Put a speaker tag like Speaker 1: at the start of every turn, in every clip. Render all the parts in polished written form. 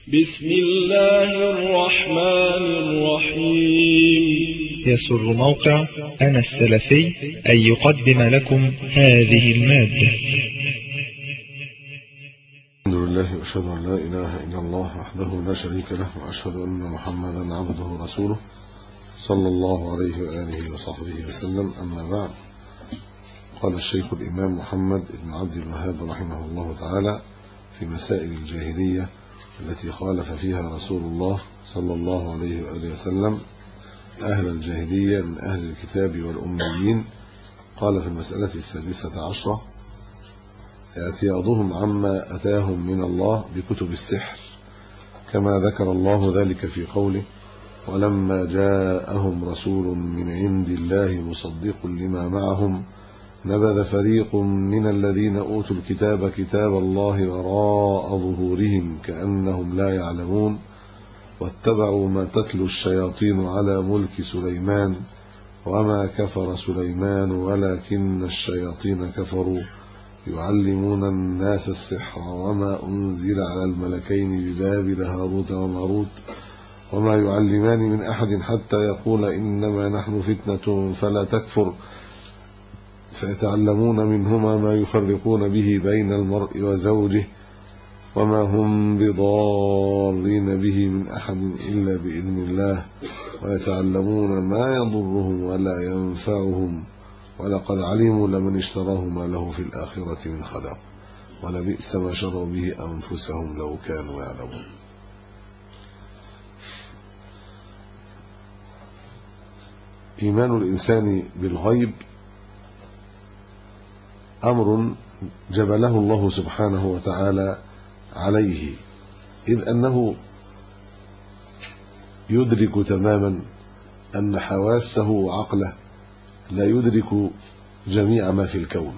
Speaker 1: بسم الله الرحمن الرحيم.
Speaker 2: يسر موقع أنا السلفي أن يقدم لكم هذه المادة.
Speaker 3: الحمد لله وأشهد أن لا إله إلا الله وحده لا شريك له، وأشهد أن محمدا عبده ورسوله صلى الله عليه وآله وصحبه وسلم. أما بعد، قال الشيخ الإمام محمد بن عبد الوهاب رحمه الله تعالى في مسائل الجاهلية التي خالف فيها رسول الله صلى الله عليه وآله وسلم أهل الجاهلية من أهل الكتاب والأميين. قال في المسألة 16 اعتياضهم عما أتاهم من الله بكتب السحر، كما ذكر الله ذلك في قوله: ولما جاءهم رسول من عند الله مصدق لما معهم نبذ فريق من الذين أوتوا الكتاب كتاب الله وراء ظهورهم كأنهم لا يعلمون واتبعوا ما تتلو الشياطين على ملك سليمان وما كفر سليمان ولكن الشياطين كفروا يعلمون الناس السحر وما أنزل على الملكين ببابل هاروت وماروت وما يعلمان من أحد حتى يقول إنما نحن فتنة فلا تكفر فيتعلمون منهما ما يفرقون به بين المرء وزوجه وما هم بضارين به من أحد إلا بإذن الله ويتعلمون ما يضرهم ولا ينفعهم ولقد علموا لمن اشتراه ما له في الآخرة من خلاق ولبئس ما شروا به أنفسهم لو كانوا يعلمون. إيمان الإنسان بالغيب أمر جبله الله سبحانه وتعالى عليه، إذ أنه يدرك تماما أن حواسه وعقله لا يدرك جميع ما في الكون،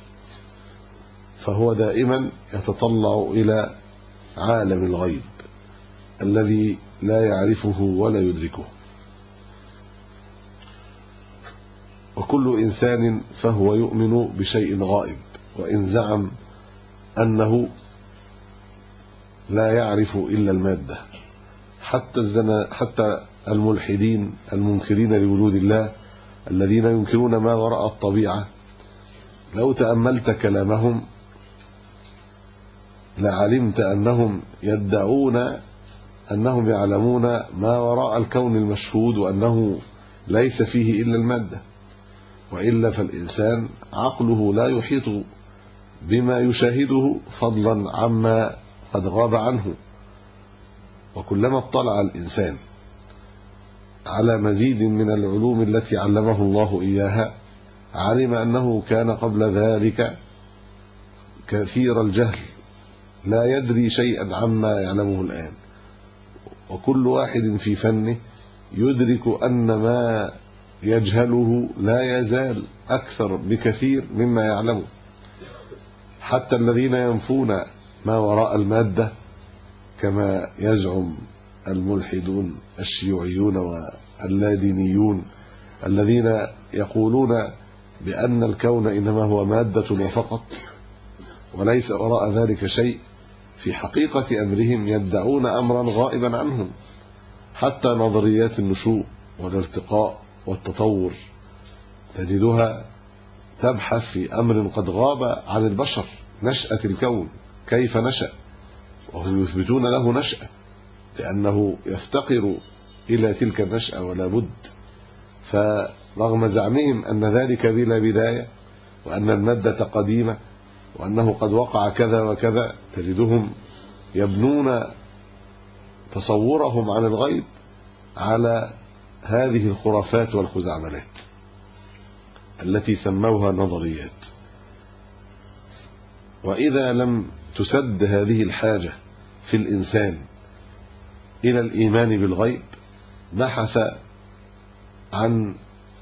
Speaker 3: فهو دائما يتطلع إلى عالم الغيب الذي لا يعرفه ولا يدركه. وكل إنسان فهو يؤمن بشيء غائب، وإن زعم أنه لا يعرف إلا المادة. حتى الملحدين المنكرين لوجود الله الذين ينكرون ما وراء الطبيعة، لو تأملت كلامهم لعلمت أنهم يدعون أنهم يعلمون ما وراء الكون المشهود وأنه ليس فيه إلا المادة، وإلا فالإنسان عقله لا يحيط بما يشاهده فضلا عما قد غاب عنه. وكلما اطلع الإنسان على مزيد من العلوم التي علمه الله إياها علم أنه كان قبل ذلك كثير الجهل لا يدري شيئا عما يعلمه الآن، وكل واحد في فنه يدرك أن ما يجهله لا يزال أكثر بكثير مما يعلمه. حتى الذين ينفون ما وراء المادة كما يزعم الملحدون الشيوعيون واللادينيون الذين يقولون بأن الكون إنما هو مادة وفقط وليس وراء ذلك شيء، في حقيقة أمرهم يدعون أمرا غائبا عنهم. حتى نظريات النشوء والارتقاء والتطور تجدها تبحث في أمر قد غاب عن البشر، نشأة الكون كيف نشأ، وهم يثبتون له نشأة لأنه يفتقر إلى تلك النشأة ولا بد. فرغم زعمهم أن ذلك بلا بداية وأن المادة قديمة وأنه قد وقع كذا وكذا، تجدهم يبنون تصورهم عن الغيب على هذه الخرافات والخزعبلات التي سموها نظريات. وإذا لم تسد هذه الحاجة في الإنسان إلى الإيمان بالغيب بحث عن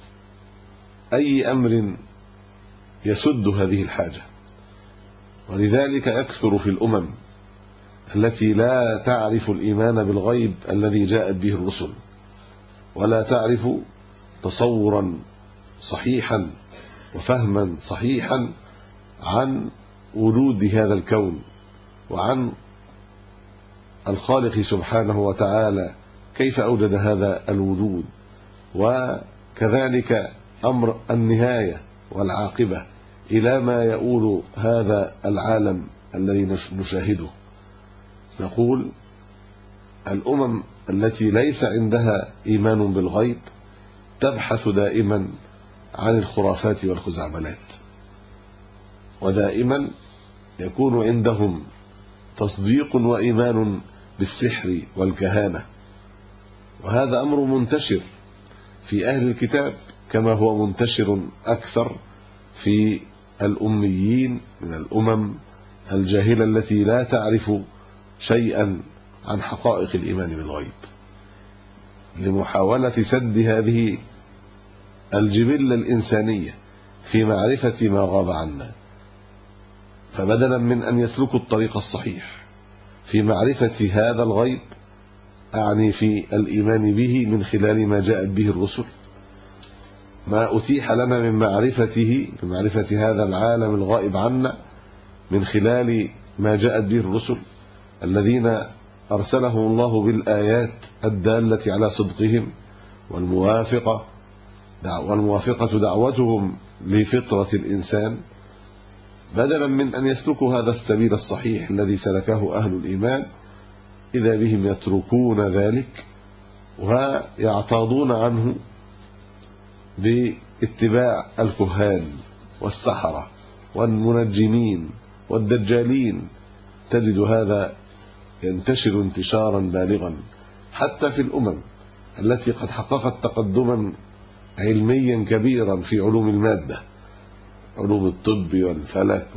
Speaker 3: أي أمر يسد هذه الحاجة. ولذلك يكثر في الأمم التي لا تعرف الإيمان بالغيب الذي جاءت به الرسل ولا تعرف تصورا صحيحا وفهما صحيحا عن وجود هذا الكون وعن الخالق سبحانه وتعالى كيف أوجد هذا الوجود، وكذلك أمر النهاية والعاقبة إلى ما يؤول هذا العالم الذي نشاهده. نقول الأمم التي ليس عندها إيمان بالغيب تبحث دائما عن الخرافات والخزعبلات، ودائما يكون عندهم تصديق وإيمان بالسحر والكهانة، وهذا أمر منتشر في أهل الكتاب كما هو منتشر أكثر في الأميين من الأمم الجاهلة التي لا تعرف شيئا عن حقائق الإيمان بالغيب، لمحاولة سد هذه الجبلة الإنسانية في معرفة ما غاب عنا. فبدلا من أن يسلكوا الطريق الصحيح في معرفة هذا الغيب، أعني في الإيمان به من خلال ما جاءت به الرسل، ما أتيح لنا من معرفة هذا العالم الغائب عنا من خلال ما جاءت به الرسل الذين أرسلهم الله بالآيات الدالة على صدقهم، والموافقة دعوتهم لفطرة الإنسان. بدلا من أن يسلكوا هذا السبيل الصحيح الذي سلكه أهل الإيمان، إذا بهم يتركون ذلك ويعتاضون عنه باتباع الكهان والسحرة والمنجمين والدجالين. تجد هذا ينتشر انتشارا بالغا حتى في الأمم التي قد حققت تقدما علميا كبيرا في علوم المادة، علوم الطب والفلك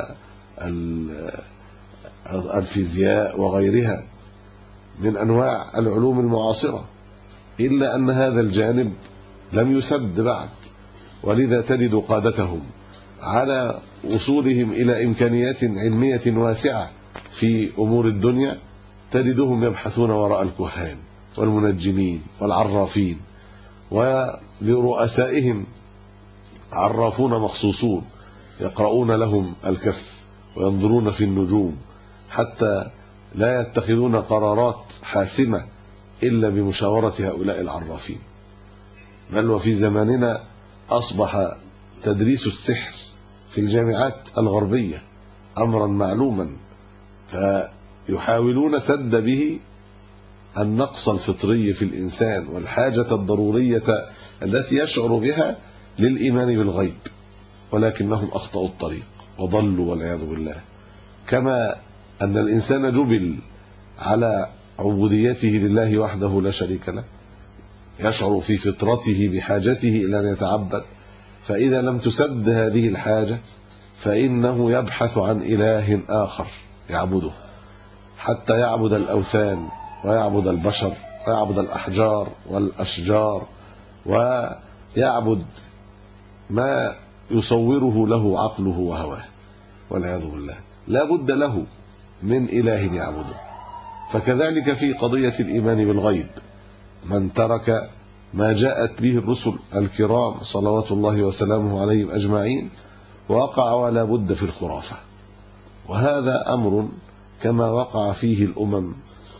Speaker 3: والفيزياء وغيرها من أنواع العلوم المعاصرة، إلا أن هذا الجانب لم يسد بعد، ولذا تجد قادتهم على وصولهم إلى إمكانيات علمية واسعة في أمور الدنيا تجدهم يبحثون وراء الكهان والمنجمين والعرافين، ولرؤسائهم عرافون مخصوصون يقرؤون لهم الكف وينظرون في النجوم، حتى لا يتخذون قرارات حاسمة إلا بمشاورة هؤلاء العرافين. بل وفي زماننا أصبح تدريس السحر في الجامعات الغربية أمرا معلوما، فيحاولون سد به النقص الفطري في الإنسان والحاجة الضرورية التي يشعر بها للإيمان بالغيب، ولكنهم أخطأوا الطريق وضلوا والعياذ بالله. كما أن الإنسان جبل على عبوديته لله وحده لا شريك له، يشعر في فطرته بحاجته إلى أن يتعبد، فإذا لم تسد هذه الحاجة فإنه يبحث عن إله آخر يعبده، حتى يعبد الأوثان ويعبد البشر ويعبد الأحجار والأشجار ويعبد ما يصوره له عقله وهواه والعياذ بالله. لا بد له من إله يعبده. فكذلك في قضية الإيمان بالغيب، من ترك ما جاءت به الرسل الكرام صلوات الله وسلامه عليهم أجمعين وقع ولا بد في الخرافة، وهذا أمر كما وقع فيه الأمم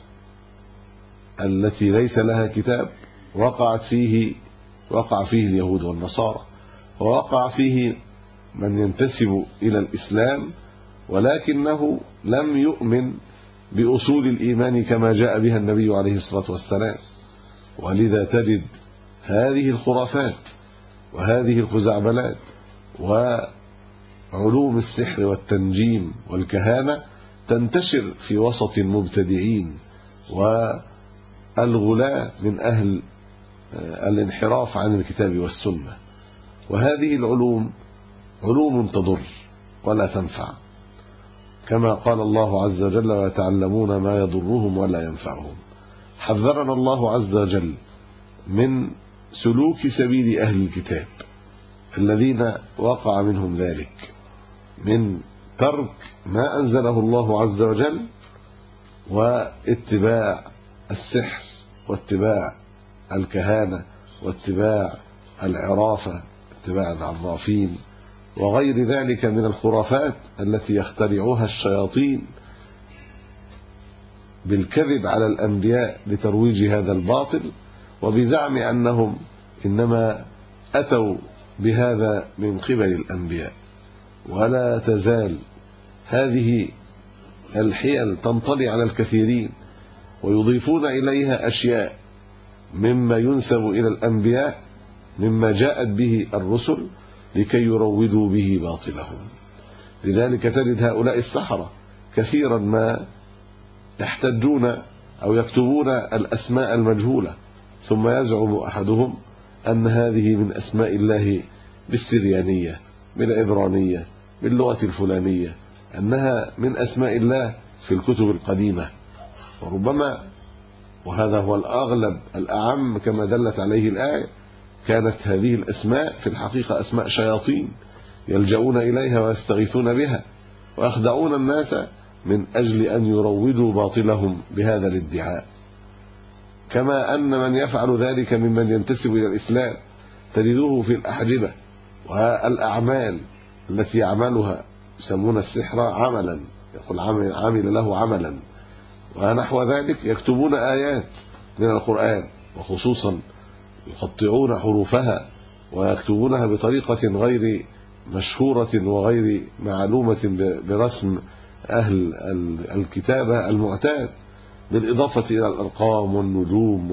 Speaker 3: التي ليس لها كتاب، وقع فيه اليهود والنصارى، ووقع فيه من ينتسب إلى الإسلام ولكنه لم يؤمن بأصول الإيمان كما جاء بها النبي عليه الصلاة والسلام. ولذا تجد هذه الخرافات وهذه الخزعبلات وعلوم السحر والتنجيم والكهانة تنتشر في وسط المبتدعين والغلاة من أهل الانحراف عن الكتاب والسنة. وهذه العلوم علوم تضر ولا تنفع، كما قال الله عز وجل: ويتعلمون ما يضرهم ولا ينفعهم. حذرنا الله عز وجل من سلوك سبيل أهل الكتاب الذين وقع منهم ذلك، من ترك ما أنزله الله عز وجل واتباع السحر واتباع الكهانة واتباع العرافة، اتباع العرافين وغير ذلك من الخرافات التي يخترعها الشياطين بالكذب على الأنبياء لترويج هذا الباطل، وبزعم أنهم إنما أتوا بهذا من قبل الأنبياء. ولا تزال هذه الحيل تنطلي على الكثيرين، ويضيفون إليها أشياء مما ينسب إلى الأنبياء مما جاءت به الرسل لكي يروجوا به باطلهم. لذلك تجد هؤلاء السحرة كثيرا ما يحتجون أو يكتبون الأسماء المجهولة، ثم يزعم أحدهم أن هذه من أسماء الله بالسريانية، بالعبرانية، باللغة الفلانية، أنها من أسماء الله في الكتب القديمة. وربما، وهذا هو الأغلب الأعم كما دلت عليه الآية، كانت هذه الأسماء في الحقيقة أسماء شياطين يلجؤون إليها ويستغيثون بها ويخدعون الناس من أجل أن يروجوا باطلهم بهذا الادعاء. كما أن من يفعل ذلك ممن ينتسب إلى الإسلام تجدوه في الأحجبة والأعمال التي يعملها، يسمون السحر عملا، يقول عمل له عملا ونحو ذلك، يكتبون آيات من القرآن وخصوصا يقطعون حروفها ويكتبونها بطريقة غير مشهورة وغير معلومة برسم أهل الكتابة المعتاد، بالإضافة إلى الأرقام والنجوم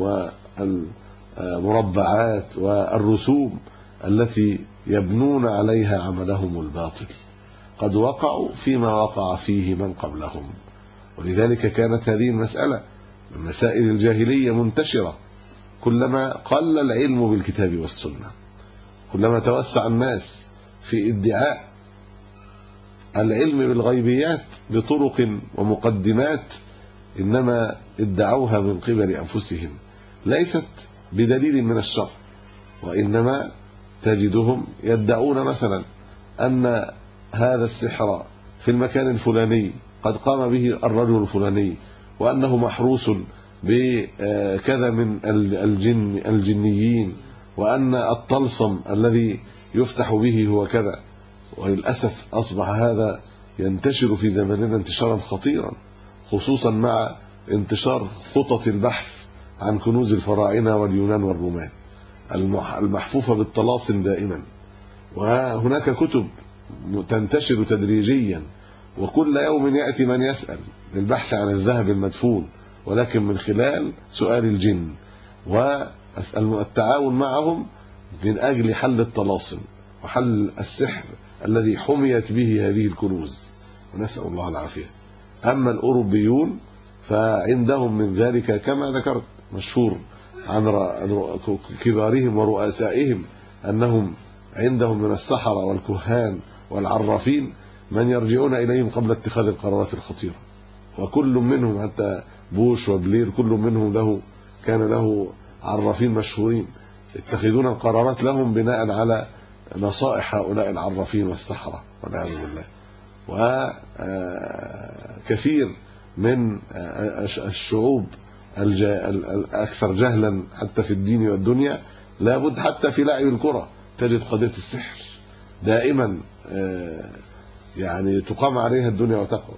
Speaker 3: والمربعات والرسوم التي يبنون عليها عملهم الباطل. قد وقعوا فيما وقع فيه من قبلهم. ولذلك كانت هذه المسألة من مسائل الجاهلية منتشرة. كلما قل العلم بالكتاب والسنة، كلما توسع الناس في ادعاء العلم بالغيبيات بطرق ومقدمات إنما ادعوها من قبل أنفسهم، ليست بدليل من الشرع، وإنما تجدهم يدعون مثلا أن هذا السحر في المكان الفلاني قد قام به الرجل الفلاني، وأنه محروس بكذا من الجنيين، وأن الطلسم الذي يفتح به هو كذا. وللأسف أصبح هذا ينتشر في زماننا انتشارا خطيرا، خصوصا مع انتشار خطط البحث عن كنوز الفراعنة واليونان والرومان المحفوفة بالطلاسم دائما. وهناك كتب تنتشر تدريجيا، وكل يوم يأتي من يسأل للبحث عن الذهب المدفون، ولكن من خلال سؤال الجن والتعاون معهم من أجل حل الطلاسم وحل السحر الذي حميت به هذه الكنوز، ونسأل الله العافية. أما الأوروبيون فعندهم من ذلك كما ذكرت مشهور عن كبارهم ورؤسائهم أنهم عندهم من السحرة والكهان والعرافين من يرجعون إليهم قبل اتخاذ القرارات الخطيرة. وكل منهم حتى بوش وبلير كل منهم كان له عرافين مشهورين يتخذون القرارات لهم بناء على نصائح هؤلاء العرافين والسحرة والعياذ بالله. وكثير من الشعوب الأكثر جهلا حتى في الدين والدنيا لابد حتى في لعب الكرة تجد قضية السحر دائما يعني تقام عليها الدنيا وتقعد،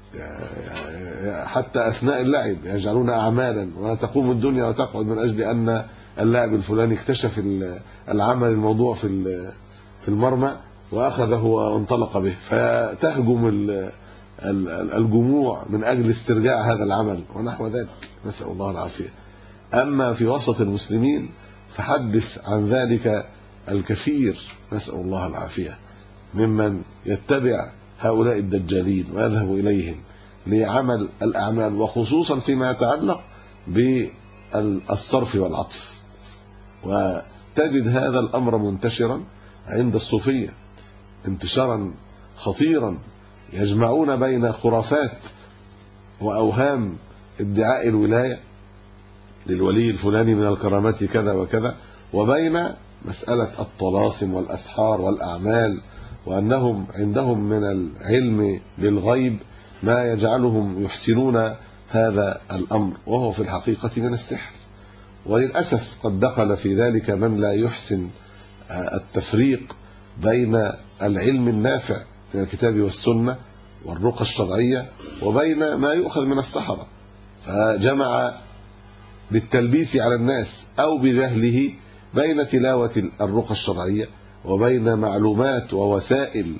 Speaker 3: حتى أثناء اللعب يجعلون أعمالا وتقوم الدنيا وتقعد من أجل أن اللاعب الفلاني اكتشف العمل الموضوع في المرمى وأخذه وانطلق به، فتهجم الجموع من أجل استرجاع هذا العمل ونحو ذلك، نسأل الله العافية. أما في وسط المسلمين فحدث عن ذلك الكثير، نسأل الله العافية، ممن يتبع هؤلاء الدجالين ويذهب إليهم لعمل الأعمال، وخصوصا فيما يتعلق بالصرف والعطف. وتجد هذا الأمر منتشرا عند الصوفية انتشارا خطيرا، يجمعون بين خرافات وأوهام ادعاء الولاية للولي الفلاني من الكرامات كذا وكذا، وبين مسألة الطلاسم والأسحار والأعمال، وأنهم عندهم من العلم بالغيب ما يجعلهم يحسنون هذا الأمر، وهو في الحقيقة من السحر. وللأسف قد دخل في ذلك من لا يحسن التفريق بين العلم النافع من الكتاب والسنة والرقى الشرعية وبين ما يؤخذ من السحرة. فجمع بالتلبيس على الناس أو بجهله بين تلاوة الرقى الشرعية وبين معلومات ووسائل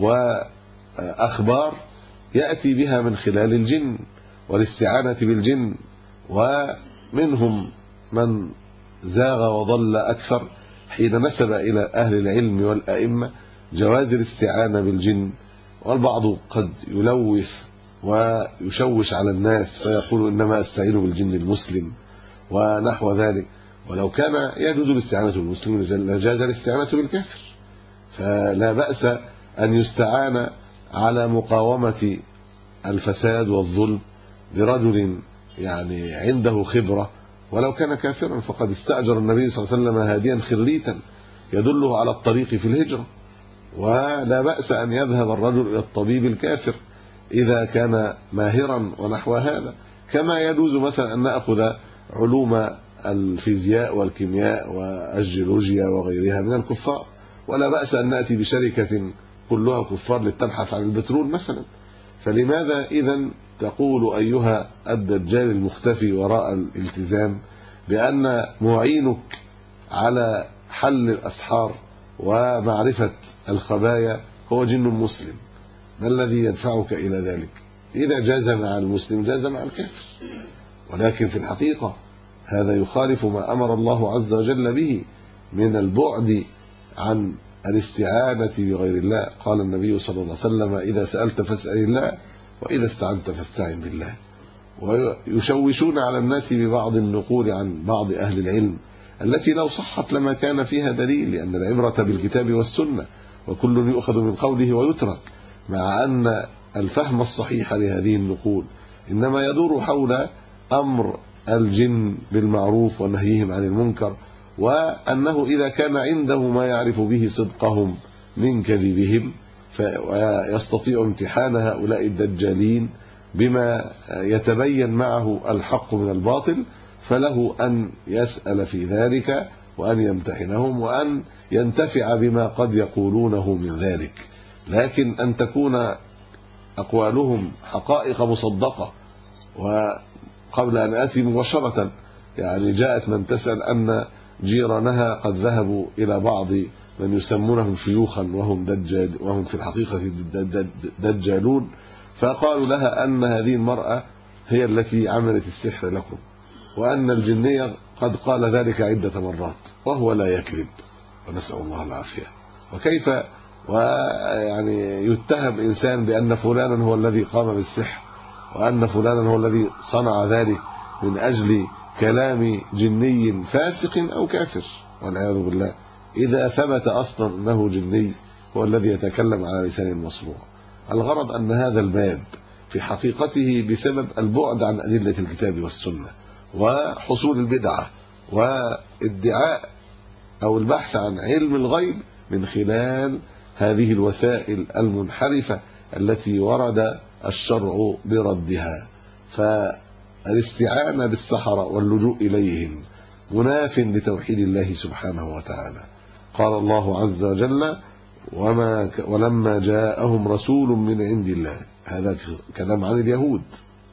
Speaker 3: وأخبار يأتي بها من خلال الجن والاستعانة بالجن. ومنهم من زاغ وضل أكثر حين نسب إلى أهل العلم والأئمة جواز الاستعانة بالجن، والبعض قد يلوث ويشوش على الناس فيقول إنما أستعين بالجن المسلم ونحو ذلك. ولو كان يجوز الاستعانة بالمسلم لجاز الاستعانة بالكافر، فلا بأس أن يستعان على مقاومة الفساد والظلم برجل يعني عنده خبرة ولو كان كافرا. فقد استأجر النبي صلى الله عليه وسلم هاديا خريتا يدله على الطريق في الهجرة، ولا بأس أن يذهب الرجل إلى الطبيب الكافر إذا كان ماهرا ونحو هذا. كما يجوز مثلا أن نأخذ علوم الفيزياء والكيمياء والجيولوجيا وغيرها من الكفار، ولا بأس أن نأتي بشركة كلها كفار لتبحث عن البترول مثلا. فلماذا إذن تقول أيها الدجال المختفي وراء الالتزام بأن معينك على حل الأسحار ومعرفة الخبايا هو جن مسلم؟ ما الذي يدفعك إلى ذلك؟ إذا جاز مع المسلم جاز مع الكافر، ولكن في الحقيقة هذا يخالف ما أمر الله عز وجل به من البعد عن الاستعانة بغير الله. قال النبي صلى الله عليه وسلم: إذا سألت فاسأل الله وإذا استعنت فاستعن بالله. ويشوشون على الناس ببعض النقول عن بعض أهل العلم التي لو صحت لما كان فيها دليل، لأن العبرة بالكتاب والسنة وكل يؤخذ من قوله ويترك، مع أن الفهم الصحيح لهذه النقول إنما يدور حول أمر الجن بالمعروف ونهيهم عن المنكر، وأنه إذا كان عنده ما يعرف به صدقهم من كذبهم فيستطيع امتحان هؤلاء الدجالين بما يتبين معه الحق من الباطل، فله أن يسأل في ذلك وأن يمتحنهم وأن ينتفع بما قد يقولونه من ذلك. لكن أن تكون أقوالهم حقائق مصدقة. وقبل أن آتي مباشرة يعني جاءت من تسأل أن جيرانها قد ذهبوا إلى بعض من يسمونهم شيوخا وهم في الحقيقة دجالون، فقالوا لها أن هذه المرأة هي التي عملت السحر لكم، وأن الجنية قد قال ذلك عدة مرات وهو لا يكذب، ونسأل الله العافية. وكيف ويعني يتهم إنسان بأن فلانا هو الذي قام بالسحر وأن فلانا هو الذي صنع ذلك من أجل كلام جني فاسق أو كافر والعياذ بالله، إذا ثبت أصلا أنه جني هو الذي يتكلم على لسان المصروع. الغرض أن هذا الباب في حقيقته بسبب البعد عن أدلة الكتاب والسنة وحصول البدعة وادعاء أو البحث عن علم الغيب من خلال هذه الوسائل المنحرفة التي ورد الشرع بردها. فالاستعانة بالسحرة واللجوء إليهم مناف لتوحيد الله سبحانه وتعالى. قال الله عز وجل: ولما جاءهم رسول من عند الله. هذا كلام عن اليهود.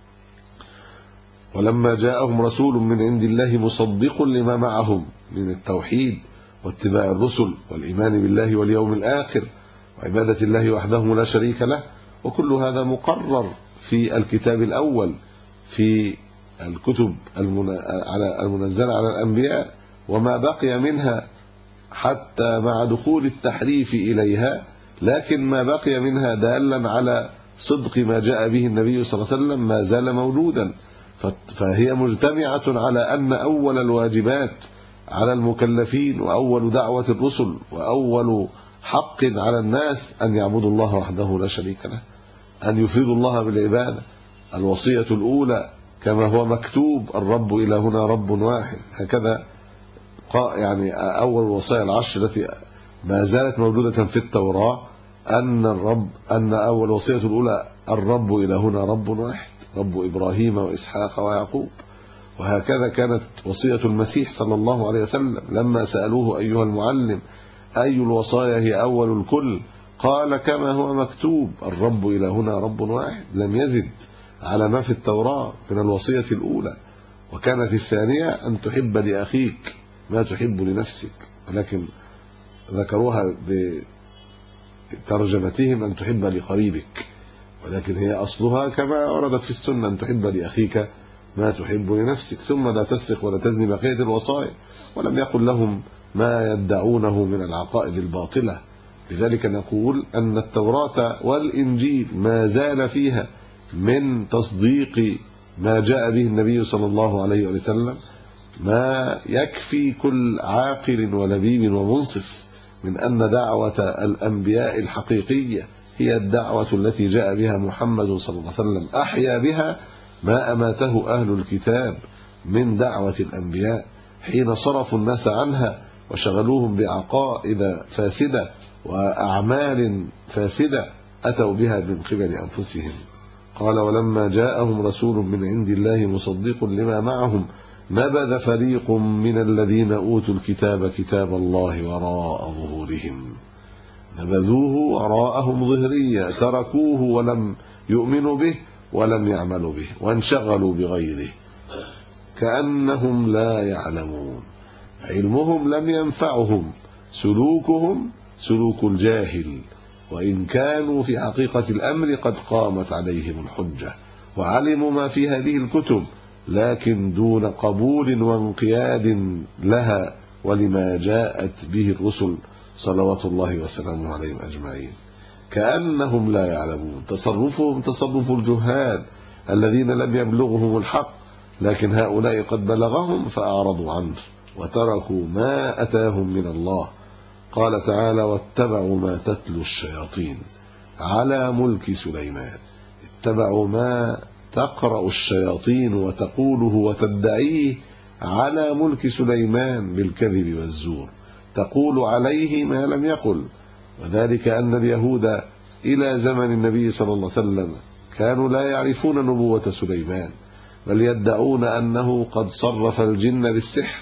Speaker 3: ولما جاءهم رسول من عند الله مصدق لما معهم من التوحيد واتباع الرسل والإيمان بالله واليوم الآخر وعبادة الله وحده لا شريك له، وكل هذا مقرر في الكتاب الأول في الكتب المنزلة على الأنبياء، وما بقي منها حتى مع دخول التحريف إليها، لكن ما بقي منها دالا على صدق ما جاء به النبي صلى الله عليه وسلم ما زال موجودا. فهي مجتمعة على أن أول الواجبات على المكلفين وأول دعوة الرسل وأول حق على الناس أن يعبدوا الله وحده لا شريك له، أن يفردوا الله بالعبادة. الوصية الأولى كما هو مكتوب: الرب إلهنا رب واحد. هكذا يعني أول الوصايا العشر التي ما زالت موجودة في التوراة أن أول وصية الأولى: الرب إلهنا رب واحد، رب إبراهيم وإسحاق ويعقوب. وهكذا كانت وصية المسيح صلى الله عليه وسلم لما سألوه: أيها المعلم أي الوصايا هي أول الكل؟ قال: كما هو مكتوب: الرب إلهنا رب واحد. لم يزد على ما في التوراة من الوصية الأولى، وكانت الثانية أن تحب لأخيك ما تحب لنفسك، ولكن ذكروها بترجمتهم أن تحب لقريبك، ولكن هي أصلها كما وردت في السنة أن تحب لأخيك ما تحب لنفسك، ثم لا تسرق ولا تزني بقية الوصايا، ولم يقل لهم ما يدعونه من العقائد الباطلة. لذلك نقول أن التوراة والإنجيل ما زال فيها من تصديق ما جاء به النبي صلى الله عليه وسلم ما يكفي كل عاقل ولبيب ومنصف من أن دعوة الأنبياء الحقيقية هي الدعوة التي جاء بها محمد صلى الله عليه وسلم، أحيا بها ما أماته أهل الكتاب من دعوة الأنبياء حين صرفوا الناس عنها وشغلوهم بعقائد فاسدة وأعمال فاسدة أتوا بها من قبل أنفسهم. قال: ولما جاءهم رسول من عند الله مصدق لما معهم نبذ فريق من الذين أوتوا الكتاب كتاب الله وراء ظهورهم، نبذوه وراءهم ظهريا، تركوه ولم يؤمنوا به ولم يعملوا به وانشغلوا بغيره كأنهم لا يعلمون. علمهم لم ينفعهم، سلوكهم سلوك الجاهل، وإن كانوا في حقيقة الأمر قد قامت عليهم الحجة وعلموا ما في هذه الكتب، لكن دون قبول وانقياد لها ولما جاءت به الرسل صلوات الله وسلامه عليهم أجمعين. كأنهم لا يعلمون، تصرفهم تصرف الجهال الذين لم يبلغهم الحق، لكن هؤلاء قد بلغهم فأعرضوا عنه وتركوا ما أتاهم من الله. قال تعالى: واتبعوا ما تتلو الشياطين على ملك سليمان. اتبعوا ما تقرأ الشياطين وتقوله وتدعيه على ملك سليمان بالكذب والزور، تقول عليه ما لم يقل. وذلك أن اليهود إلى زمن النبي صلى الله عليه وسلم كانوا لا يعرفون نبوة سليمان، بل يدعون أنه قد صرف الجن بالسحر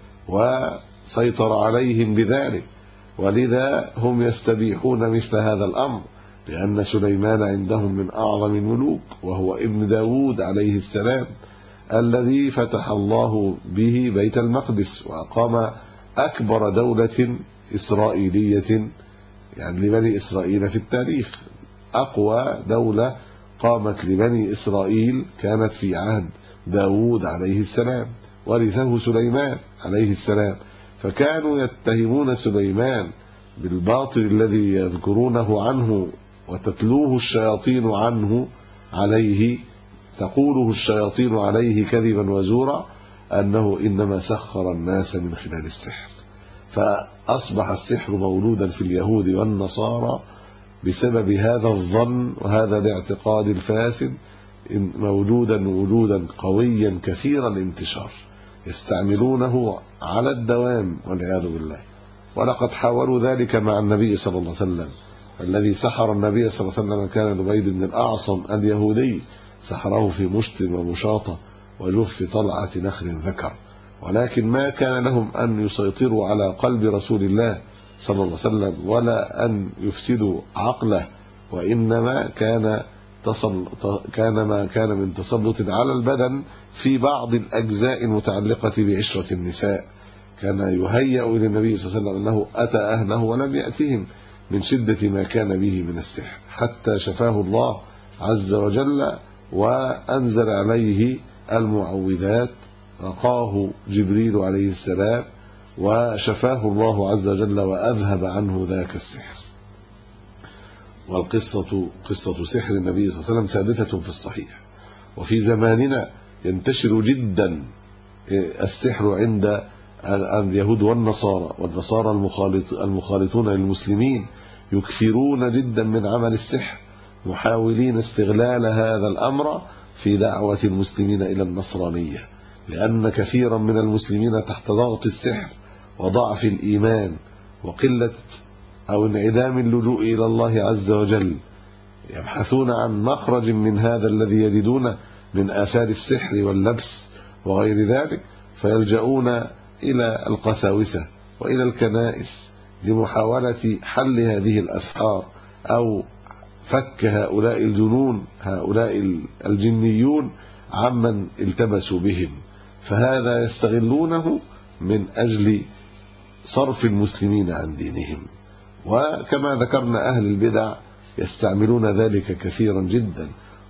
Speaker 3: وسيطر عليهم بذلك، ولذا هم يستبيحون مثل هذا الأمر، لأن سليمان عندهم من أعظم الملوك، وهو ابن داود عليه السلام الذي فتح الله به بيت المقدس وأقام أكبر دولة إسرائيلية يعني لبني إسرائيل في التاريخ. أقوى دولة قامت لبني إسرائيل كانت في عهد داود عليه السلام، ورثه سليمان عليه السلام، فكانوا يتهمون سليمان بالباطل الذي يذكرونه عنه وتتلوه الشياطين عنه عليه، تقوله الشياطين عليه كذبا وزورا، أنه إنما سخر الناس من خلال السحر. فأصبح السحر مولودا في اليهود والنصارى بسبب هذا الظن وهذا الاعتقاد الفاسد، موجودا وجودا قويا كثير الانتشار، يستعملونه على الدوام والعياذ بالله. ولقد حاولوا ذلك مع النبي صلى الله عليه وسلم، الذي سحر النبي صلى الله عليه وسلم كان لبيد بن الأعصم اليهودي، سحره في مشط ومشاطة وجف طلعة نخل ذكر، ولكن ما كان لهم أن يسيطروا على قلب رسول الله صلى الله عليه وسلم ولا أن يفسدوا عقله، وإنما ما كان من تسلط على البدن في بعض الأجزاء المتعلقة بعشرة النساء. كان يهيأ إلى النبي صلى الله عليه وسلم أنه أتى أهله ولم يأتهم من شدة ما كان به من السحر، حتى شفاه الله عز وجل وأنزل عليه المعوذات، رقاه جبريل عليه السلام وشفاه الله عز وجل وأذهب عنه ذاك السحر. والقصة قصة سحر النبي صلى الله عليه وسلم ثابتة في الصحيح. وفي زماننا ينتشر جدا السحر عند اليهود والنصارى المخالطون للمسلمين، يكثرون جدا من عمل السحر، محاولين استغلال هذا الأمر في دعوة المسلمين إلى النصرانية، لأن كثيرا من المسلمين تحت ضغط السحر وضعف الإيمان وقلة أو انعدام اللجوء إلى الله عز وجل، يبحثون عن مخرج من هذا الذي يجدون من آثار السحر واللبس وغير ذلك، فيلجؤون إلى القساوسة وإلى الكنائس لمحاولة حل هذه الأسحار أو فك هؤلاء الجنون هؤلاء الجنيون عمن التبسوا بهم، فهذا يستغلونه من أجل صرف المسلمين عن دينهم. وكما ذكرنا أهل البدع يستعملون ذلك كثيرا جدا،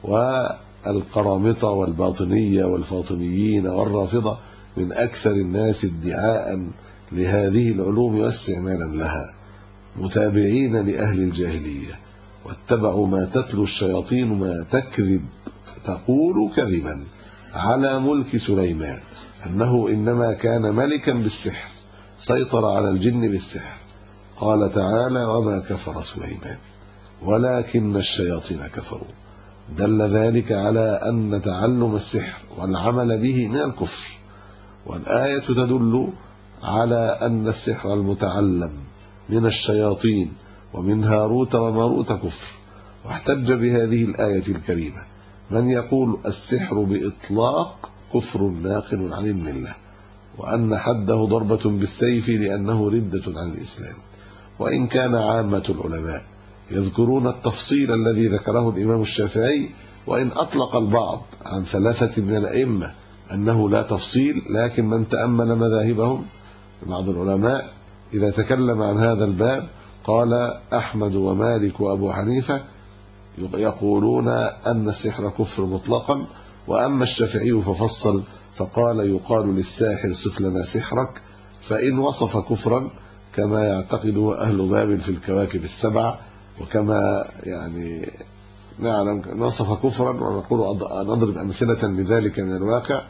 Speaker 3: والقرامطة والباطنية والفاطميين والرافضة من أكثر الناس ادعاء لهذه العلوم واستعمالا لها، متابعين لأهل الجاهلية، واتبعوا ما تتلو الشياطين ما تكذب تقول كذبا على ملك سليمان، أنه إنما كان ملكا بالسحر سيطر على الجن بالسحر. قال تعالى: وما كفر سليمان ولكن الشياطين كفروا. دل ذلك على أن تعلم السحر والعمل به من الكفر، والآية تدل على أن السحر المتعلم من الشياطين ومن هاروت وماروت كفر. واحتج بهذه الآية الكريمة من يقول السحر بإطلاق كفر ناقل عن الملة، وأن حده ضربة بالسيف لأنه ردة عن الإسلام. وإن كان عامة العلماء يذكرون التفصيل الذي ذكره الإمام الشافعي، وإن أطلق البعض عن ثلاثة من الأئمة أنه لا تفصيل، لكن من تأمل مذاهبهم بعض العلماء إذا تكلم عن هذا الباب قال: أحمد ومالك وأبو حنيفة يقولون أن السحر كفر مطلقا، وأما الشافعي ففصل فقال: يقال للساحر صف لنا سحرك، فإن وصف كفرا كما يعتقده أهل بابل في الكواكب السبع، وكما يعني نعلم نصف كفرا، ونقول نضرب أمثلة لذلك من الواقع،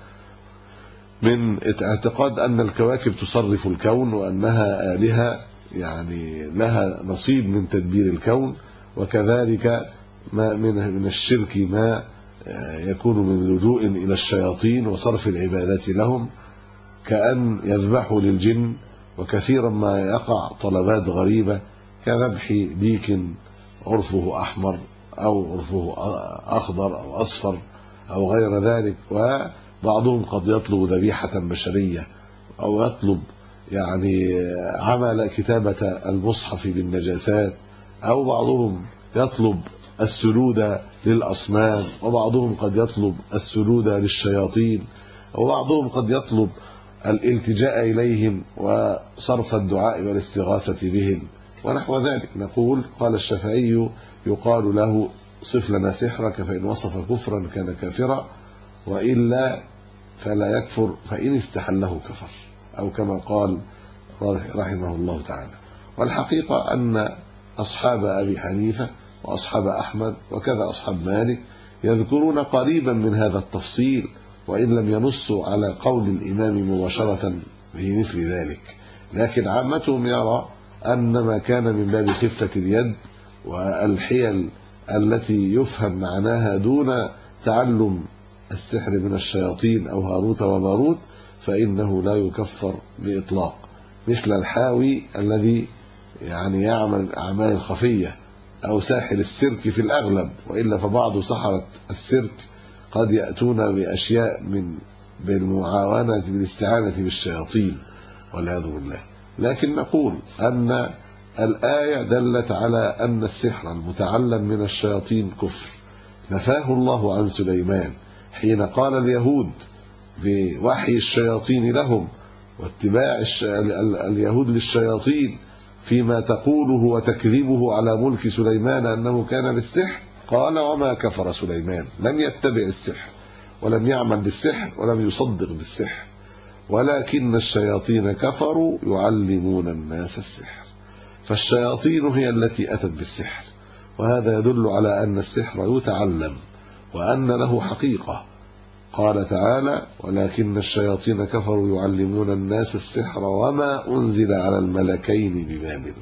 Speaker 3: من اعتقاد أن الكواكب تصرف الكون وأنها آلهة يعني لها نصيب من تدبير الكون، وكذلك ما من الشرك ما يكون من لجوء إلى الشياطين وصرف العبادات لهم، كأن يذبحوا للجن، وكثيرا ما يقع طلبات غريبة كذبح ديك عرفه أحمر أو عرفه أخضر أو أصفر أو غير ذلك، وبعضهم قد يطلب ذبيحة بشرية أو يطلب يعني عمل كتابة المصحف بالنجاسات، أو بعضهم يطلب السجود للأصنام، وبعضهم قد يطلب السجود للشياطين، وبعضهم قد يطلب الالتجاء إليهم وصرف الدعاء والاستغاثة بهم ونحو ذلك. نقول: قال الشافعي يقال له صف لنا سحرك، فإن وصف كفرا كان كافرا، وإلا فلا يكفر، فإن استحله كفر، أو كما قال رحمه الله تعالى. والحقيقة أن أصحاب أبي حنيفة وأصحاب أحمد وكذا أصحاب مالك يذكرون قريبا من هذا التفصيل، وإن لم ينصوا على قول الإمام مباشرة في مثل ذلك، لكن عامتهم يرى أن ما كان من باب خفة اليد والحيل التي يفهم معناها دون تعلم السحر من الشياطين أو هاروت وماروت فإنه لا يكفر بإطلاق، مثل الحاوي الذي يعني يعمل الأعمال الخفية أو ساحر السيرك في الأغلب، وإلا فبعض سحرة السيرك قد يأتون بأشياء من بالمعاونة بالاستعانة بالشياطين والعياذ بالله. لكن نقول أن الآية دلت على أن السحر المتعلم من الشياطين كفر، نفاه الله عن سليمان حين قال اليهود بوحي الشياطين لهم واتباع اليهود للشياطين فيما تقوله وتكذبه على ملك سليمان أنه كان بالسحر، قال: وما كفر سليمان، لم يتبع السحر ولم يعمل بالسحر ولم يصدق بالسحر، ولكن الشياطين كفروا يعلمون الناس السحر. فالشياطين هي التي أتت بالسحر، وهذا يدل على أن السحر يتعلم وأن له حقيقة. قال تعالى: ولكن الشياطين كفروا يعلمون الناس السحر وما أنزل على الملكين ببابل.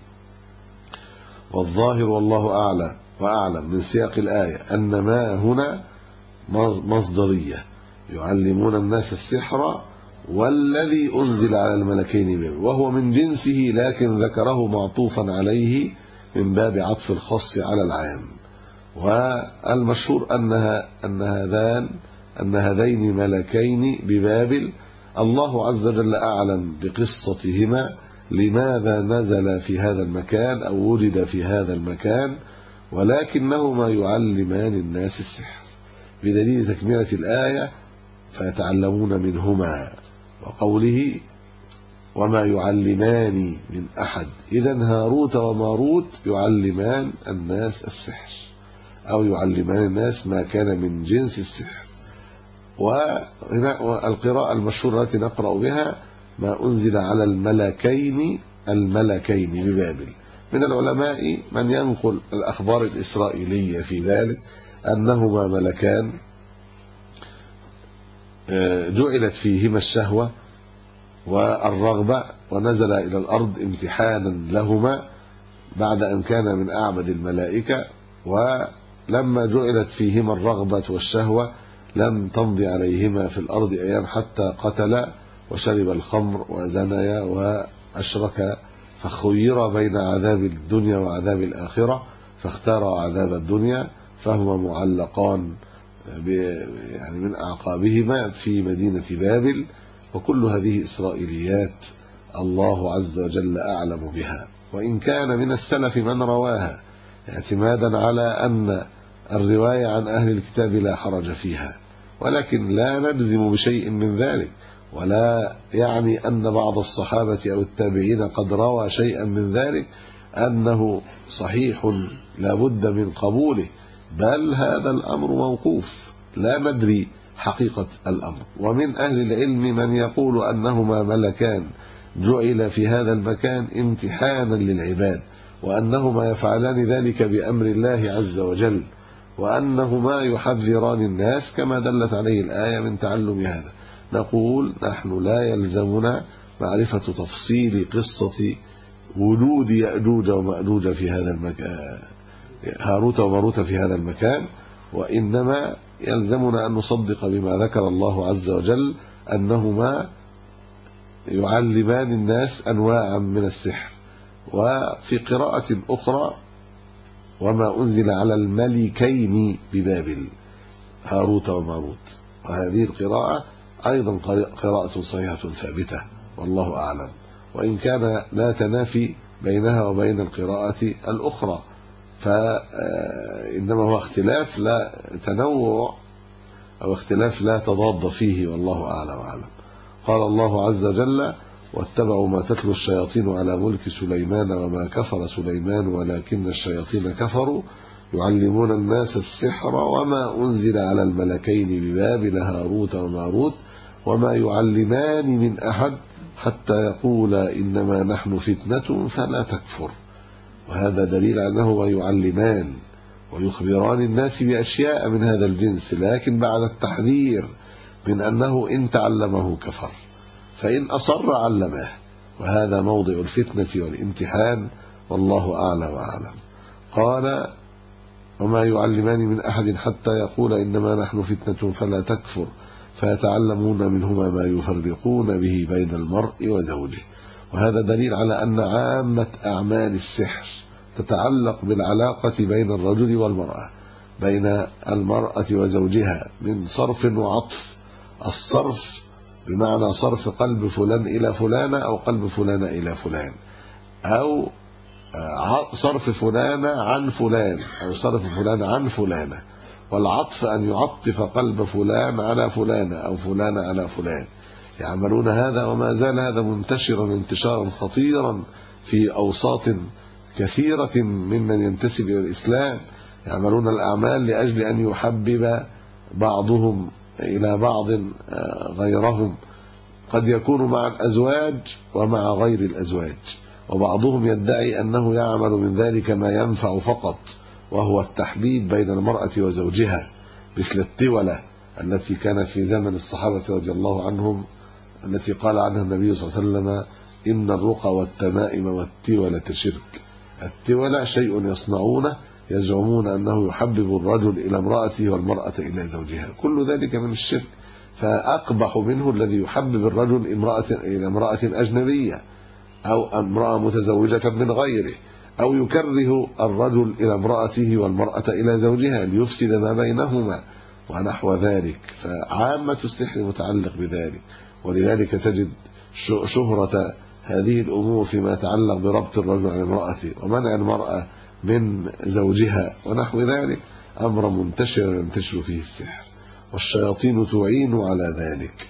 Speaker 3: والظاهر والله أعلى وأعلم من سياق الآية أن ما هنا مصدرية، يعلمون الناس السحر والذي أنزل على الملكين ببابل، وهو من جنسه لكن ذكره معطوفا عليه من باب عطف الخاص على العام. والمشهور أن هذين ملكين ببابل الله عز وجل أعلم بقصتهما، لماذا نزل في هذا المكان أو ولد في هذا المكان، ولكنهما يعلمان الناس السحر، بدليل تكملة الآية فيتعلمون منهما، وقوله وما يعلمان من أحد. إذن هاروت وماروت يعلمان الناس السحر، أو يعلمان الناس ما كان من جنس السحر. والقراءة المشهورة التي نقرأ بها ما أنزل على الملكين ببابل. من العلماء من ينقل الأخبار الإسرائيلية في ذلك أنهما ملكان جعلت فيهما الشهوة والرغبة، ونزل إلى الأرض امتحانا لهما بعد أن كان من أعبد الملائكة. ولما جعلت فيهما الرغبة والشهوة لم تمضي عليهما في الأرض أيام حتى قتلا وشرب الخمر وزنيا وأشركا، فخير بين عذاب الدنيا وعذاب الآخرة فاختار عذاب الدنيا، فهما معلقان يعني من أعقابهما في مدينة بابل. وكل هذه إسرائيليات الله عز وجل أعلم بها، وإن كان من السلف من رواها اعتمادا على أن الرواية عن أهل الكتاب لا حرج فيها، ولكن لا نجزم بشيء من ذلك، ولا يعني أن بعض الصحابة أو التابعين قد روى شيئا من ذلك أنه صحيح لا بد من قبوله، بل هذا الأمر موقوف لا ندري حقيقة الأمر. ومن أهل العلم من يقول أنهما ملكان جعل في هذا المكان امتحانا للعباد، وأنهما يفعلان ذلك بأمر الله عز وجل، وأنهما يحذران الناس كما دلت عليه الآية من تعلم هذا. نقول نحن لا يلزمنا معرفة تفصيل قصة وجود يأجوج ومأجوج في هذا المكان، هاروت وماروت في هذا المكان، وإنما يلزمنا أن نصدق بما ذكر الله عز وجل أنهما يعلمان الناس أنواعا من السحر. وفي قراءة أخرى وما أنزل على الملكين ببابل، هاروت وماروت، وهذه القراءة أيضا قراءة صحيحة ثابتة والله أعلم، وإن كان لا تنافي بينها وبين القراءة الأخرى، فإنما هو اختلاف لا تنوع أو اختلاف لا تضاد فيه والله أعلم. قال الله عز وجل واتبعوا ما تتلو الشياطين على ملك سليمان وما كفر سليمان ولكن الشياطين كفروا يعلمون الناس السحر وما أنزل على الملكين ببابل هاروت وماروت وما يعلمان من أحد حتى يقولا إنما نحن فتنة فلا تكفر. وهذا دليل أنه يعلمان ويخبران الناس بأشياء من هذا الجنس، لكن بعد التحذير من أنه إن تعلمه كفر، فإن أصر علمه، وهذا موضع الفتنة والامتحان والله أعلى وأعلم. قال وما يعلمان من أحد حتى يقول إنما نحن فتنة فلا تكفر فيتعلمون منهما ما يفرقون به بين المرء وزوجه. وهذا دليل على أن عامة أعمال السحر تتعلق بالعلاقة بين الرجل والمرأة، بين المرأة وزوجها، من صرف وعطف. الصرف بمعنى صرف قلب فلان إلى فلانة أو قلب فلانة إلى فلان، أو صرف فلانة عن فلان أو صرف فلان عن فلانة. والعطف أن يعطف قلب فلان على فلانة أو فلانة على فلان. يعملون هذا وما زال هذا منتشرا انتشارا خطيرا في أوساط كثيرة ممن ينتسب إلى الإسلام. يعملون الأعمال لأجل أن يحبب بعضهم إلى بعض غيرهم، قد يكون مع الأزواج ومع غير الأزواج، وبعضهم يدعي أنه يعمل من ذلك ما ينفع فقط، وهو التحبيب بين المرأة وزوجها، مثل التولة التي كانت في زمن الصحابة رضي الله عنهم، التي قال عنها النبي صلى الله عليه وسلم إن الرقى والتمائم والتولة شرك. التولة شيء يصنعونه يزعمون أنه يحبب الرجل إلى امرأته والمرأة إلى زوجها، كل ذلك من الشرك. فأقبح منه الذي يحبب الرجل إلى امرأة أجنبية أو امرأة متزوجة من غيره، أو يكره الرجل إلى امرأته والمرأة إلى زوجها ليفسد ما بينهما ونحو ذلك. فعامة السحر متعلق بذلك، ولذلك تجد شهرة هذه الأمور فيما يتعلق بربط الرجل عن امرأته ومنع المرأة من زوجها ونحو ذلك، أمر منتشر ينتشر فيه السحر، والشياطين تعين على ذلك.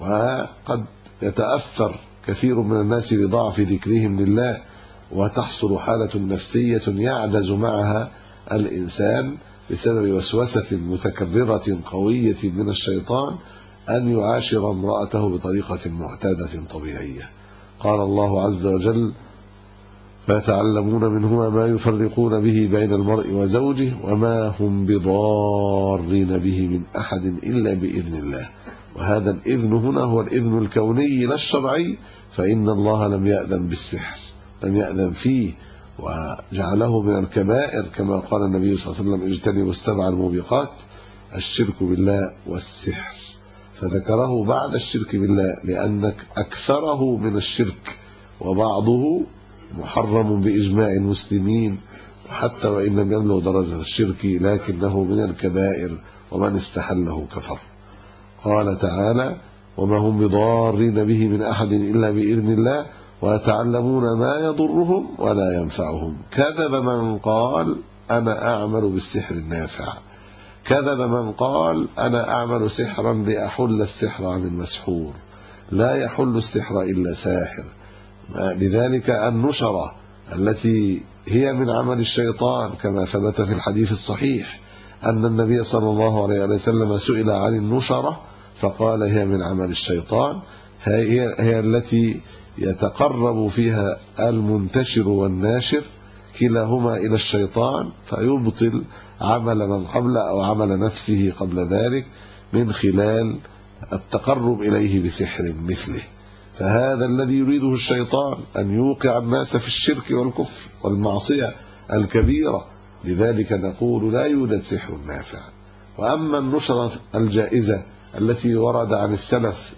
Speaker 3: وقد يتأثر كثير من الناس بضعف ذكرهم لله، وتحصل حالة نفسية يعجز معها الإنسان بسبب وسوسة متكررة قوية من الشيطان أن يعاشر امرأته بطريقة معتادة طبيعية. قال الله عز وجل: فيتعلمون منهما ما يفرقون به بين المرء وزوجه وما هم بضارين به من أحد إلا بإذن الله. وهذا الإذن هنا هو الإذن الكوني لا الشرعي، فإن الله لم يأذن بالسحر، لم يأذن فيه، وجعله من الكبائر كما قال النبي صلى الله عليه وسلم: اجتنبوا السبع الموبقات، الشرك بالله والسحر، فذكره بعد الشرك بالله لأن أكثره من الشرك وبعضه محرم بإجماع المسلمين، حتى وإن لم يبلغ درجة الشرك لكنه من الكبائر، ومن استحله كفر. قال تعالى: وما هم بضارين به من أحد إلا بإذن الله ويتعلمون ما يضرهم ولا ينفعهم. كذب من قال أنا أعمل بالسحر النافع، كذب من قال أنا أعمل سحرا لأحل السحر عن المسحور، لا يحل السحر إلا ساحر. لذلك النشرة التي هي من عمل الشيطان كما ثبت في الحديث الصحيح أن النبي صلى الله عليه وسلم سئل عن النشرة فقال: هي من عمل الشيطان، هي التي يتقرب فيها المنتشر والناشر كلاهما إلى الشيطان، فيبطل عمل من قبل أو عمل نفسه قبل ذلك من خلال التقرب إليه بسحر مثله. فهذا الذي يريده الشيطان، أن يوقع الناس في الشرك والكفر والمعصية الكبيرة. لذلك نقول: لا يوجد سحر نافع. وأما النشرة الجائزة التي ورد عن السلف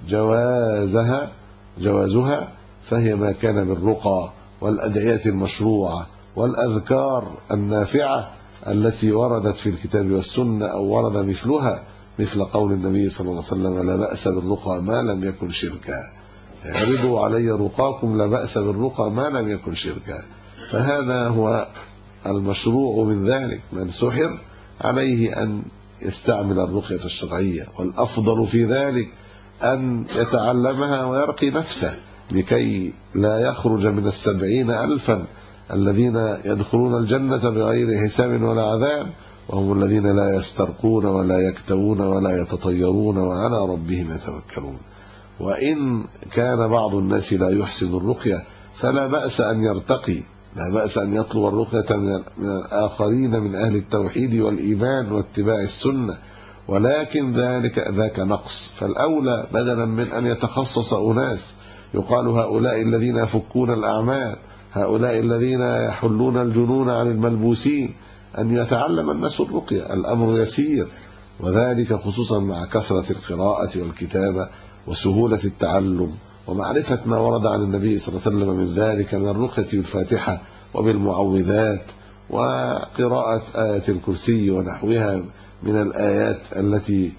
Speaker 3: جوازها فهي ما كان بالرقى والأدعية المشروعة والأذكار النافعة التي وردت في الكتاب والسنة أو ورد مثلها، مثل قول النبي صلى الله عليه وسلم: لا بأس بالرقى ما لم يكن شركا، اعرضوا علي رقاكم لا بأس بالرقى ما لم يكن شركا. فهذا هو المشروع من ذلك. من سحر عليه أن يستعمل الرقية الشرعية، والأفضل في ذلك أن يتعلمها ويرقي نفسه لكي لا يخرج من 70,000 الذين يدخلون الجنة بغير حساب ولا عذاب، وهم الذين لا يسترقون ولا يكتوون ولا يتطيرون وعلى ربهم يتوكلون. وإن كان بعض الناس لا يحسن الرقية فلا بأس أن يرتقي، لا بأس أن يطلب الرقية من الآخرين من أهل التوحيد والإيمان واتباع السنة، ولكن ذاك نقص. فالأولى بدلا من أن يتخصص أناس يقال هؤلاء الذين يفكون الأعمال، هؤلاء الذين يحلون الجنون عن الملبوسين، أن يتعلم الناس الرقية. الأمر يسير، وذلك خصوصا مع كثرة القراءة والكتابة وسهولة التعلم ومعرفة ما ورد عن النبي صلى الله عليه وسلم من ذلك من الرقية بالفاتحة وبالمعوذات وقراءة آية الكرسي ونحوها من الآيات التي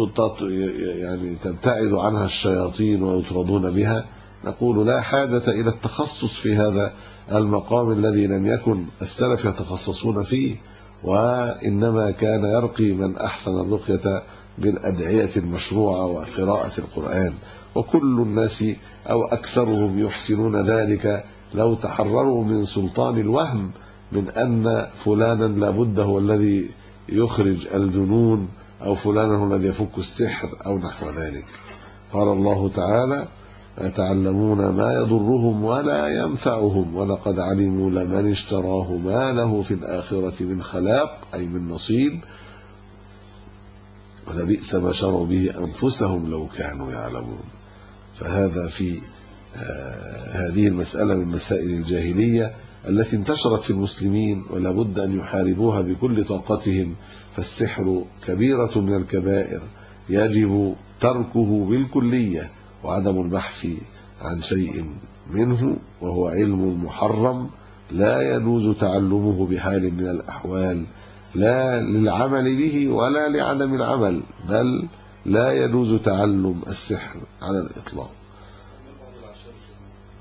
Speaker 3: يعني تبتعد عنها الشياطين ويطردون بها. نقول: لا حاجة إلى التخصص في هذا المقام الذي لم يكن السلف يتخصصون فيه، وإنما كان يرقي من أحسن الرقية بالأدعية المشروعة وقراءة القرآن. وكل الناس أو أكثرهم يحسنون ذلك لو تحرروا من سلطان الوهم من أن فلانا لابد هو الذي يخرج الجنون أو فلانا هو الذي يفك السحر أو نحو ذلك. قال الله تعالى: يتعلمون ما يضرهم ولا ينفعهم ولقد علموا لمن اشتراه ما له في الآخرة من خلاق، أي من نصيب، ولبئس ما شروا به أنفسهم لو كانوا يعلمون. فهذا في هذه المسألة من مسائل الجاهلية التي انتشرت في المسلمين ولا بد أن يحاربوها بكل طاقتهم. فالسحر كبيرة من الكبائر يجب تركه بالكلية وعدم البحث عن شيء منه، وهو علم محرم لا يجوز تعلمه بحال من الأحوال، لا للعمل به ولا لعدم العمل، بل لا يجوز تعلم السحر على الإطلاق.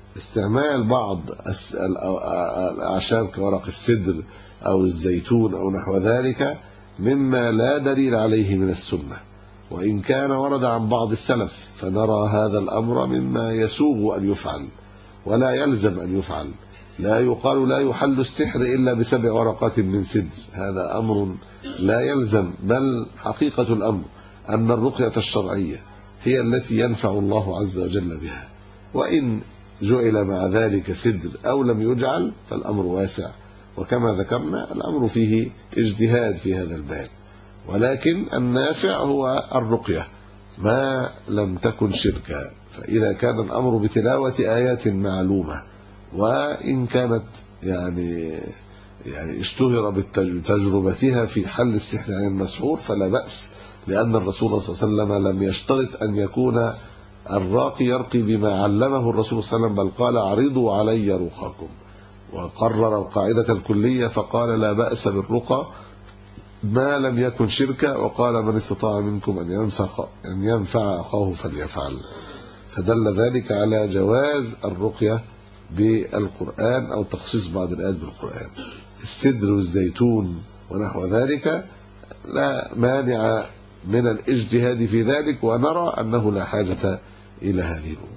Speaker 3: استعمال بعض الأعشاب كورق السدر أو الزيتون أو نحو ذلك مما لا دليل عليه من السنة، وإن كان ورد عن بعض السلف، فنرى هذا الأمر مما يسوغ أن يفعل ولا يلزم أن يفعل. لا يقال لا يحل السحر إلا ب7 ورقات من سدر، هذا أمر لا يلزم، بل حقيقة الأمر أن الرقية الشرعية هي التي ينفع الله عز وجل بها، وإن جعل مع ذلك سدر أو لم يجعل فالأمر واسع، وكما ذكرنا الأمر فيه اجتهاد في هذا الباب، ولكن النافع هو الرقية ما لم تكن شركا. فإذا كان الأمر بتلاوة آيات معلومة، وإن كانت يعني اشتهر بتجربتها في حل السحر عن المسحور فلا بأس، لأن الرسول صلى الله عليه وسلم لم يشترط أن يكون الراقي يرقي بما علمه الرسول صلى الله عليه وسلم، بل قال عرضوا علي رقاكم، وقرر القاعدة الكلية فقال لا بأس بالرقى ما لم يكن شركا، وقال من استطاع منكم أن ينفع أخاه فليفعل. فدل ذلك على جواز الرقية بالقرآن أو تخصيص بعض الآيات بالقرآن. السدر والزيتون ونحو ذلك لا مانع من الاجتهاد في ذلك، ونرى أنه لا حاجة إلى هذه الأمور.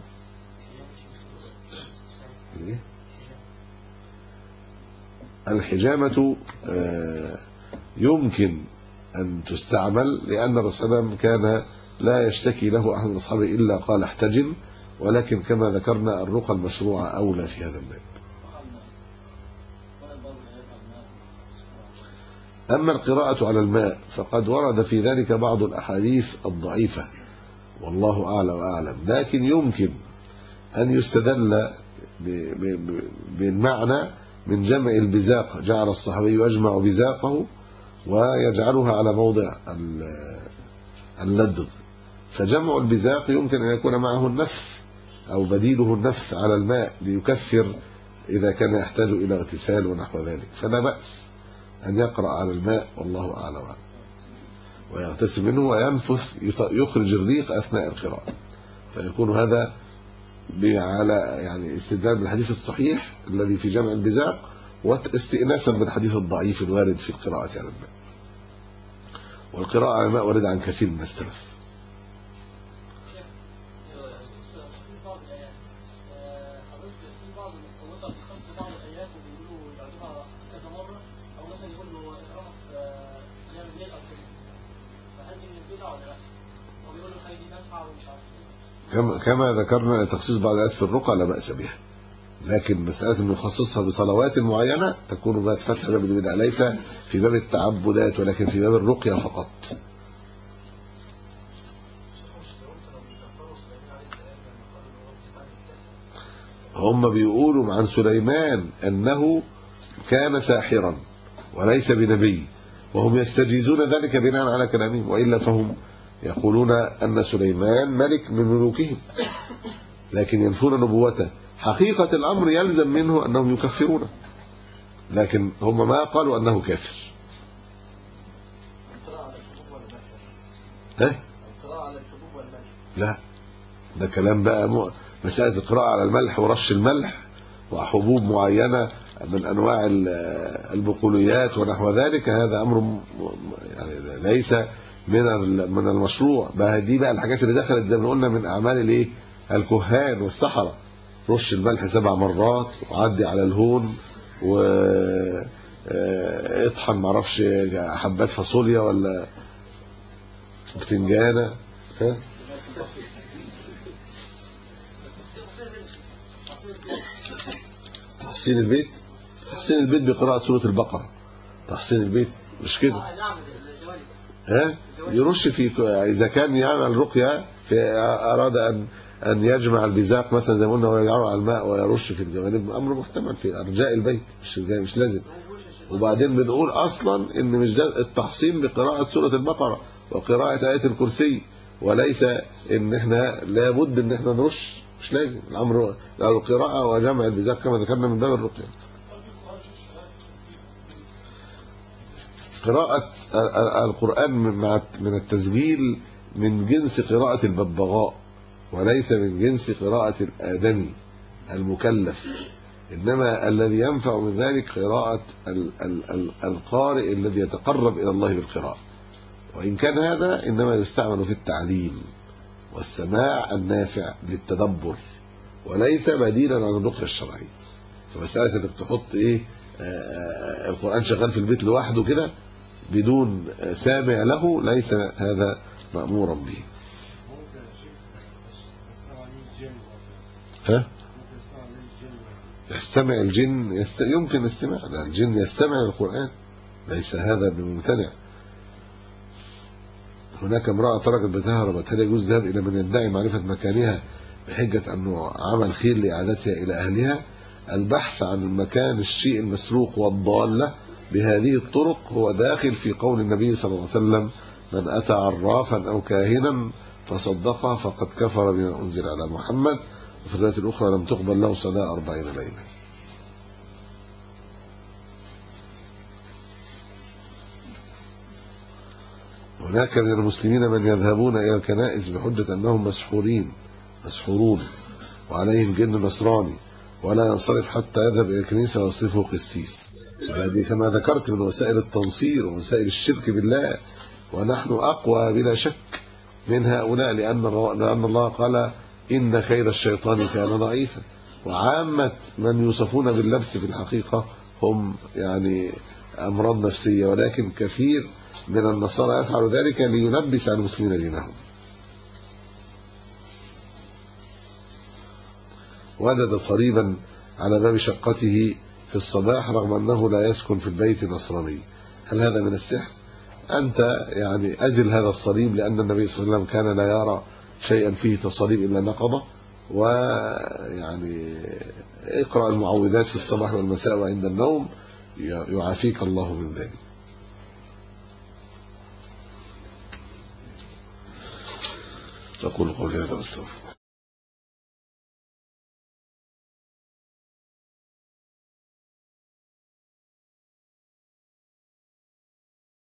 Speaker 3: الحجامة يمكن أن تستعمل، لأن الرسول صلى الله عليه وسلم كان لا يشتكي له أحد من أصحابه إلا قال احتجم، ولكن كما ذكرنا الرقى المشروعة أولى في هذا الباب. أما القراءة على الماء فقد ورد في ذلك بعض الأحاديث الضعيفة والله أعلى وأعلم، لكن يمكن أن يستدل بالمعنى من جمع البزاق، جعل الصحابي يجمع بزاقه ويجعلها على موضع اللدغ، فجمع البزاق يمكن أن يكون معه النفث أو بديله النفث على الماء ليكثر إذا كان يحتاج إلى اغتسال ونحو ذلك، فلا بأس أن يقرأ على الماء والله أعلم ويغتسل منه وينفث يخرج الريق أثناء القراءة، فيكون هذا على يعني استدلال بالحديث الصحيح الذي في جمع البزاق، واستئناسا بالحديث الضعيف الوارد في القراءة على الماء. والقراءة على الماء ورد عن كثير من السلف. كما ذكرنا تخصيص بعض الآيات في الرقى لا بأس بها، لكن مسألة أن نخصصها بصلوات معينة تكون باب فتح باب البدع، ليس في باب التعبدات ولكن في باب الرقية فقط. هم بيقولوا عن سليمان أنه كان ساحرا وليس بنبي، وهم يستجيزون ذلك بناء على كلامهم، وإلا فهم يقولون أن سليمان ملك من ملوكهم لكن ينفون نبوته. حقيقة الأمر يلزم منه أنهم يكفرونه، لكن هم ما قالوا أنه كافر. لا، ده كلام بقى مسألة القراءة على الملح ورش الملح وحبوب معينة من أنواع البقوليات ونحو ذلك، هذا أمر يعني ليس من المشروع بقى. دي بقى الحاجات اللي دخلت زي ما قلنا من أعمال الايه الكهان والسحرة، رش الملح 7 مرات وعدي على الهون واطحن معرفش حبات فاصوليا ولا بتنجانة. تحسين البيت بقراءة سورة البقرة. تحسين البيت مش كده، يرش في إذا كان يعمل رقية أراد أن يجمع البزاق مثلا زي ما قلنا ويجعله على الماء ويرش في الجوانب، أمر محتمل في أرجاء البيت، مش لازم. وبعدين بنقول أصلا إن مش ده التحصين بقراءة سورة البقرة وقراءة آية الكرسي، وليس إن إحنا لابد إن إحنا نرش، مش لازم. الأمر القراءة وجمع البزاق كما ذكرنا من باب الرقية. قراءة القرآن من التسجيل من جنس قراءة الببغاء وليس من جنس قراءة الآدمي، المكلف، إنما الذي ينفع من ذلك قراءة القارئ الذي يتقرب إلى الله بالقراءة، وإن كان هذا إنما يستعمل في التعليم والسماع النافع للتدبر وليس بديلا عن الرقية الشرعية. فمسألة انك تحط القرآن شغال في البيت لوحده كده بدون سامع له ليس هذا مأمورا به. يستمع الجن يمكن استماع، الجن يستمع للقرآن، ليس هذا بممتنع. هناك امرأة تركت بيتها هربت، هل يجوز الذهاب إلى من يدعي معرفة مكانها بحجة أنه عمل خير لإعادتها إلى أهلها؟ البحث عن المكان الشيء المسروق والضالة بهذه الطرق هو داخل في قول النبي صلى الله عليه وسلم: من أتى عرافا أو كاهنا فصدقه فقد كفر بما أنزل على محمد. وفي الرواية الأخرى: لم تقبل له صلاة 40 ليلة. هناك من المسلمين من يذهبون إلى الكنائس بحجة أنهم مسحورون وعليهم جن نصراني، ولا ينصرف حتى يذهب إلى الكنيسة ويصرفه قسيس. هذه كما ذكرت من وسائل التنصير ووسائل الشرك بالله، ونحن أقوى بلا شك من هؤلاء، لأن الله قال: إن كيد الشيطان كان ضعيفا. وعامة من يوصفون باللبس في الحقيقة هم يعني أمراض نفسية، ولكن كثير من النصارى يفعل ذلك ليلبس على المسلمين دينهم. وجد صليبا على باب شقته في الصباح رغم أنه لا يسكن في البيت نصراني، هل هذا من السحر؟ أنت يعني أزل هذا الصليب، لأن النبي صلى الله عليه وسلم كان لا يرى شيئا فيه تصليب إلا نقضه. ويعني اقرأ المعوذات في الصباح والمساء وعند النوم يعافيك الله من ذلك. تقول قولي هذا واستغفر